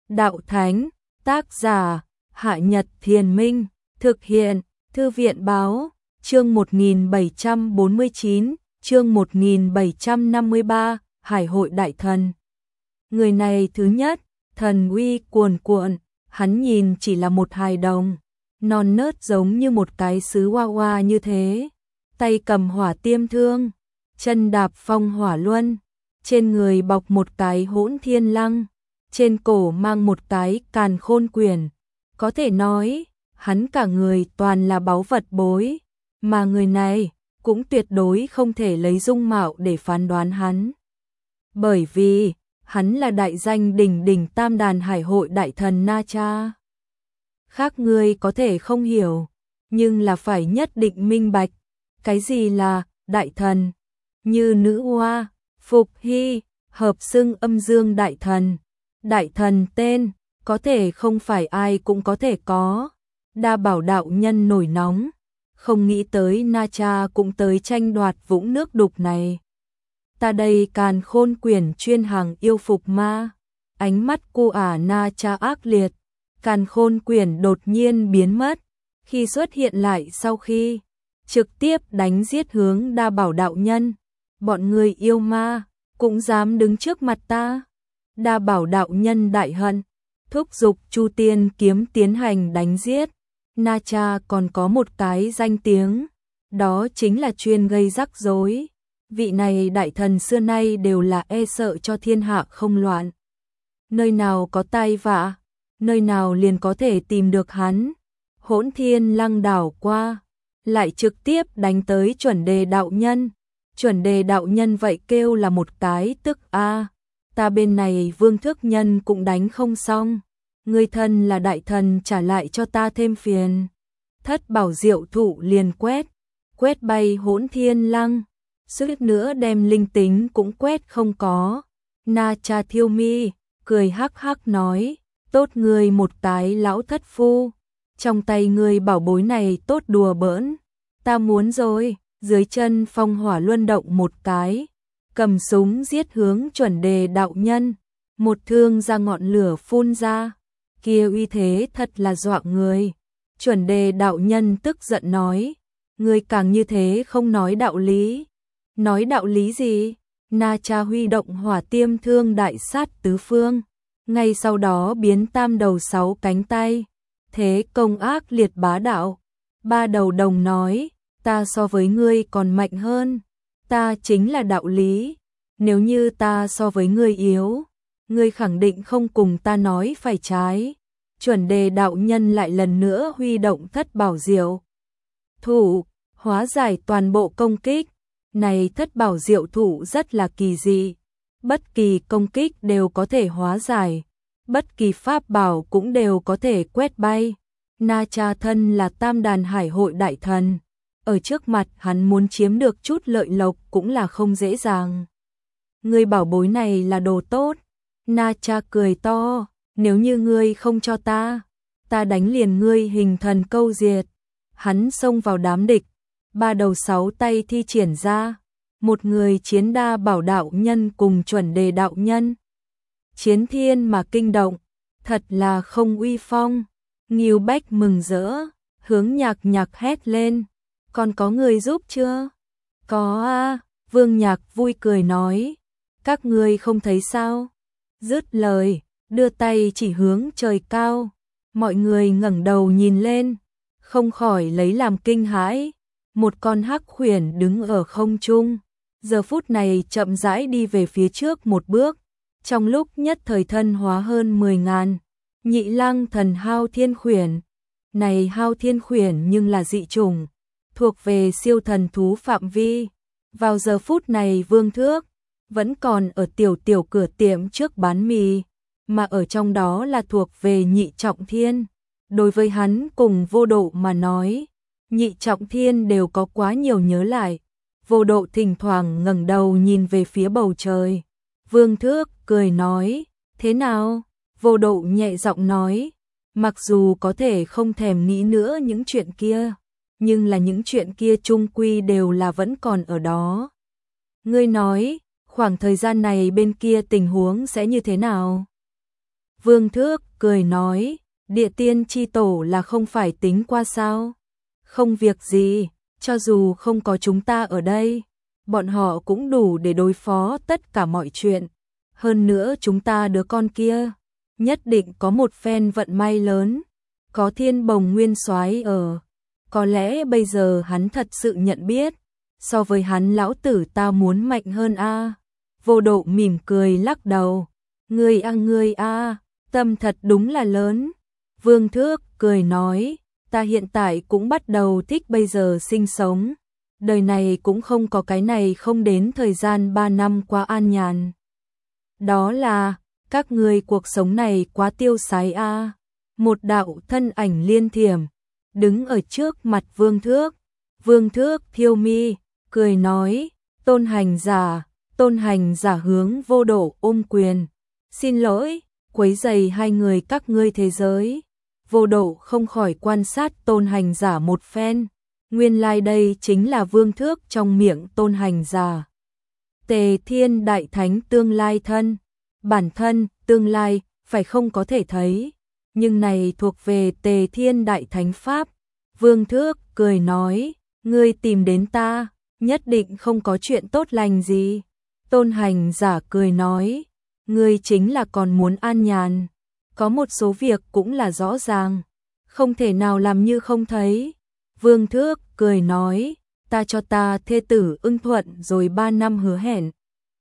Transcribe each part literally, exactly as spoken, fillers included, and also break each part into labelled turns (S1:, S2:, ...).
S1: Đạo Thánh, tác giả, Hạ Nhật Thiền Minh, thực hiện, Thư viện Báo, chương một nghìn bảy trăm bốn mươi chín, chương một nghìn bảy trăm năm mươi ba, Hải hội đại thần. Người này thứ nhất, thần uy cuồn cuộn, hắn nhìn chỉ là một hài đồng, non nớt giống như một cái sứ hoa hoa như thế, tay cầm hỏa tiêm thương, chân đạp phong hỏa luân, trên người bọc một cái hỗn thiên lăng, trên cổ mang một cái càn khôn quyển, có thể nói, hắn cả người toàn là báu vật bối, mà người này cũng tuyệt đối không thể lấy dung mạo để phán đoán hắn. Bởi vì, hắn là đại danh đỉnh đỉnh tam đàn hải hội đại thần Na Cha. Khác ngươi có thể không hiểu, nhưng là phải nhất định minh bạch, cái gì là đại thần, như nữ hoa, Phục Hy, hợp xưng âm dương đại thần. Đại thần tên, có thể không phải ai cũng có thể có. Đa Bảo đạo nhân nổi nóng, không nghĩ tới Na Cha cũng tới tranh đoạt vũng nước đục này. Ta đây càn khôn quyển chuyên hàng yêu phục ma. Ánh mắt cô ả Na Cha ác liệt, càn khôn quyển đột nhiên biến mất, khi xuất hiện lại sau khi trực tiếp đánh giết hướng Đa Bảo đạo nhân. Bọn người yêu ma cũng dám đứng trước mặt ta. Đa Bảo đạo nhân đại hận, thúc giục Chu Tiên kiếm tiến hành đánh giết. Na Cha còn có một cái danh tiếng, đó chính là chuyên gây rắc rối. Vị này đại thần xưa nay đều là e sợ cho thiên hạ không loạn. Nơi nào có tai vạ, nơi nào liền có thể tìm được hắn. Hỗn thiên lăng đảo qua, lại trực tiếp đánh tới Chuẩn Đề đạo nhân. Chuẩn Đề đạo nhân vậy kêu là một cái tức a. Ta bên này Vương Thước Nhân cũng đánh không xong, ngươi thân là đại thần trả lại cho ta thêm phiền. Thất bảo diệu thụ liền quét, quét bay hỗn thiên lăng, suýt nữa đem linh tính cũng quét không có. Na Cha thiêu mi, cười hắc hắc nói, tốt ngươi một cái lão thất phu, trong tay ngươi bảo bối này tốt đùa bỡn, ta muốn rồi. Dưới chân phong hỏa luân động một cái, cầm súng giết hướng Chuẩn Đề đạo nhân, một thương ra ngọn lửa phun ra, kia uy thế thật là dọa người. Chuẩn Đề đạo nhân tức giận nói, ngươi càng như thế không nói đạo lý. Nói đạo lý gì? Na Cha huy động hỏa tiêm thương đại sát tứ phương, ngay sau đó biến tam đầu sáu cánh tay, thế công ác liệt bá đạo. Ba đầu đồng nói, ta so với ngươi còn mạnh hơn, ta chính là đạo lý, nếu như ta so với ngươi yếu, ngươi khẳng định không cùng ta nói phải trái. Chuẩn Đề đạo nhân lại lần nữa huy động thất bảo diệu thủ, hóa giải toàn bộ công kích. Này thất bảo diệu thủ rất là kỳ dị, bất kỳ công kích đều có thể hóa giải, bất kỳ pháp bảo cũng đều có thể quét bay. Na Cha thân là tam đàn hải hội đại thần, ở trước mặt hắn muốn chiếm được chút lợi lộc cũng là không dễ dàng. Ngươi bảo bối này là đồ tốt. Na Cha cười to, nếu như ngươi không cho ta, ta đánh liền ngươi hình thần câu diệt. Hắn xông vào đám địch, ba đầu sáu tay thi triển ra, một người chiến Đa Bảo đạo nhân cùng Chuẩn Đề đạo nhân. Chiến thiên mà kinh động, thật là không uy phong. Ngưu Bách mừng rỡ, hướng Nhạc Nhạc hét lên, còn có người giúp chưa? Có a. Vương Nhạc vui cười nói, các ngươi không thấy sao? Dứt lời, đưa tay chỉ hướng trời cao, mọi người ngẩng đầu nhìn lên, không khỏi lấy làm kinh hãi. Một con hắc khuyển đứng ở không trung, giờ phút này chậm rãi đi về phía trước một bước, trong lúc nhất thời thân hóa hơn mười ngàn. Nhị Lang thần Hao Thiên khuyển, này Hao Thiên khuyển nhưng là dị chủng, thuộc về siêu thần thú phạm vi. Vào giờ phút này Vương Thước vẫn còn ở tiểu tiểu cửa tiệm trước bán mì, mà ở trong đó là thuộc về Nhị Trọng Thiên. Đối với hắn cùng Vô Độ mà nói, Nhị Trọng Thiên đều có quá nhiều nhớ lại. Vô Độ thỉnh thoảng ngẩng đầu nhìn về phía bầu trời. Vương Thước cười nói, thế nào? Vô Độ nhẹ giọng nói, mặc dù có thể không thèm nghĩ nữa những chuyện kia, nhưng là những chuyện kia chung quy đều là vẫn còn ở đó. Ngươi nói, khoảng thời gian này bên kia tình huống sẽ như thế nào? Vương Thước cười nói, địa tiên chi tổ là không phải tính qua sao? Không việc gì, cho dù không có chúng ta ở đây, bọn họ cũng đủ để đối phó tất cả mọi chuyện. Hơn nữa chúng ta đứa con kia, nhất định có một phen vận may lớn, có Thiên Bồng Nguyên Soái ở. Có lẽ bây giờ hắn thật sự nhận biết, so với hắn lão tử ta muốn mạnh hơn a. Vô Độ mỉm cười lắc đầu, ngươi a ngươi a, tâm thật đúng là lớn. Vương Thước cười nói, ta hiện tại cũng bắt đầu thích bây giờ sinh sống. Đời này cũng không có cái này không đến thời gian ba năm quá an nhàn. Đó là, các ngươi cuộc sống này quá tiêu sái a. Một đạo thân ảnh liên thiểm, đứng ở trước mặt Vương Thước. Vương Thước thiêu mi, cười nói, Tôn hành giả, Tôn hành giả hướng Vô Độ ôm quyền. Xin lỗi, quấy rầy hai người các ngươi thế giới. Vô Độ không khỏi quan sát Tôn hành giả một phen. Nguyên lai like đây chính là Vương Thước trong miệng Tôn hành giả. Tề Thiên Đại Thánh tương lai thân. Bản thân, tương lai, phải không có thể thấy. Nhưng này thuộc về Tề Thiên Đại Thánh Pháp. Vương Thước cười nói, ngươi tìm đến ta, nhất định không có chuyện tốt lành gì. Tôn hành giả cười nói, ngươi chính là còn muốn an nhàn. Có một số việc cũng là rõ ràng, không thể nào làm như không thấy. Vương Thước cười nói, ta cho ta thê tử ưng thuận rồi ba năm hứa hẹn.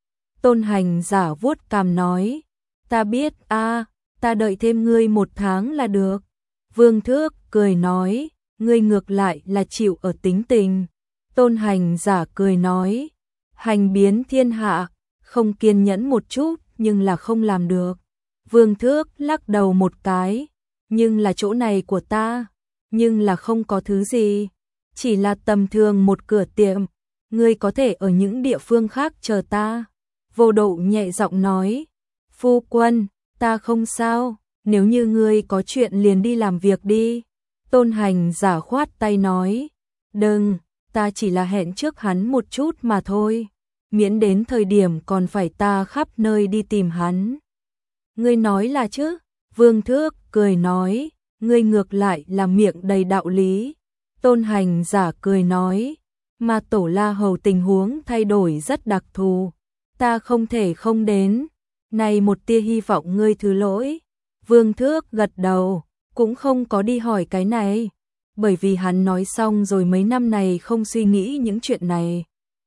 S1: Tôn hành giả vuốt cằm nói, ta biết a, ta đợi thêm ngươi một tháng là được. Vương Thước cười nói, ngươi ngược lại là chịu ở tính tình. Tôn hành giả cười nói, hành biến thiên hạ, không kiên nhẫn một chút nhưng là không làm được. Vương Thước lắc đầu một cái, nhưng là chỗ này của ta, nhưng là không có thứ gì, chỉ là tầm thường một cửa tiệm, ngươi có thể ở những địa phương khác chờ ta. Vô Độ nhẹ giọng nói, phu quân, ta không sao, nếu như ngươi có chuyện liền đi làm việc đi. Tôn hành giả khoát tay nói, đừng, ta chỉ là hẹn trước hắn một chút mà thôi, miễn đến thời điểm còn phải ta khắp nơi đi tìm hắn. Ngươi nói là chứ? Vương Thước cười nói, ngươi ngược lại là miệng đầy đạo lý. Tôn hành giả cười nói, mà Tổ La Hầu tình huống thay đổi rất đặc thù, ta không thể không đến, này một tia hy vọng ngươi thứ lỗi. Vương Thước gật đầu, cũng không có đi hỏi cái này, bởi vì hắn nói xong rồi mấy năm này không suy nghĩ những chuyện này.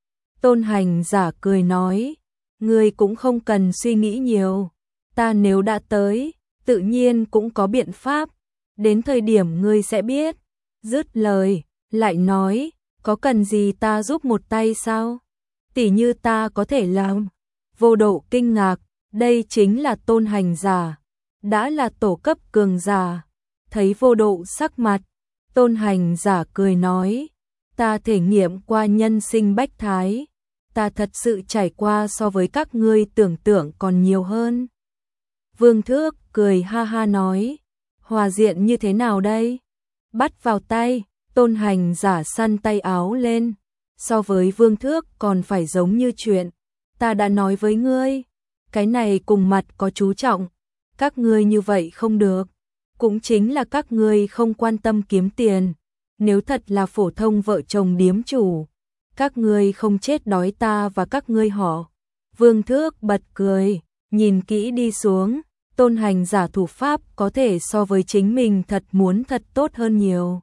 S1: Tôn hành giả cười nói, ngươi cũng không cần suy nghĩ nhiều, ta nếu đã tới, tự nhiên cũng có biện pháp, đến thời điểm ngươi sẽ biết. Dứt lời, lại nói, có cần gì ta giúp một tay sao? Tỉ như ta có thể làm. Vô Độ kinh ngạc, đây chính là Tôn hành giả, đã là tổ cấp cường giả. Thấy Vô Độ sắc mặt, Tôn hành giả cười nói, ta thể nghiệm qua nhân sinh bách thái, ta thật sự trải qua so với các ngươi tưởng tượng còn nhiều hơn. Vương Thước cười ha ha nói, hòa diện như thế nào đây? Bắt vào tay. Tôn hành giả săn tay áo lên, so với Vương Thước còn phải giống như chuyện ta đã nói với ngươi, cái này cùng mặt có chú trọng, các ngươi như vậy không được, cũng chính là các ngươi không quan tâm kiếm tiền, nếu thật là phổ thông vợ chồng điếm chủ, các ngươi không chết đói ta và các ngươi họ. Vương Thước bật cười, nhìn kỹ đi xuống, Tôn hành giả thủ pháp có thể so với chính mình thật muốn thật tốt hơn nhiều.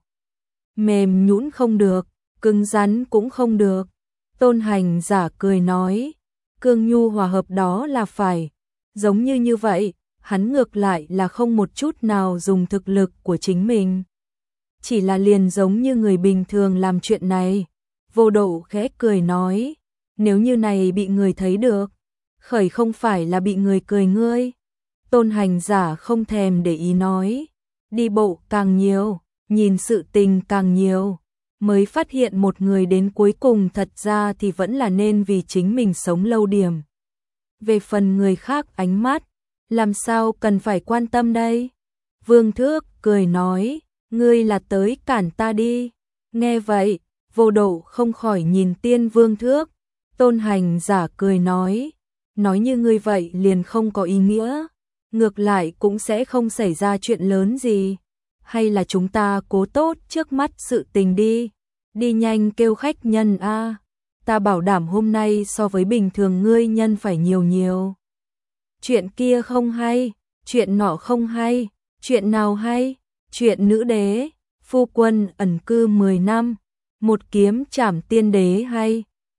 S1: Mềm nhũn không được, cứng rắn cũng không được. Tôn hành giả cười nói, cương nhu hòa hợp đó là phải. Giống như như vậy, hắn ngược lại là không một chút nào dùng thực lực của chính mình. Chỉ là liền giống như người bình thường làm chuyện này. Vô Độ khẽ cười nói, nếu như này bị người thấy được, khởi không phải là bị người cười ngươi. Tôn hành giả không thèm để ý nói, đi bộ càng nhiều, nhìn sự tình càng nhiều, mới phát hiện một người đến cuối cùng thật ra thì vẫn là nên vì chính mình sống lâu điểm. Về phần người khác ánh mắt, làm sao cần phải quan tâm đây? Vương Thước cười nói, ngươi là tới cản ta đi. Nghe vậy, Vô Độ không khỏi nhìn Tiên Vương Thước. Tôn hành giả cười nói, nói như ngươi vậy liền không có ý nghĩa. ngược lại cũng sẽ không xảy ra chuyện lớn gì. Hay là chúng ta cố tốt trước mắt sự tình đi, đi nhanh kêu khách nhân a. Ta bảo đảm hôm nay so với bình thường ngươi nhân phải nhiều nhiều. Chuyện kia không hay, chuyện nọ không hay, chuyện nào hay? Chuyện nữ đế, phu quân ẩn cư mười năm, một kiếm trảm tiên đế hay.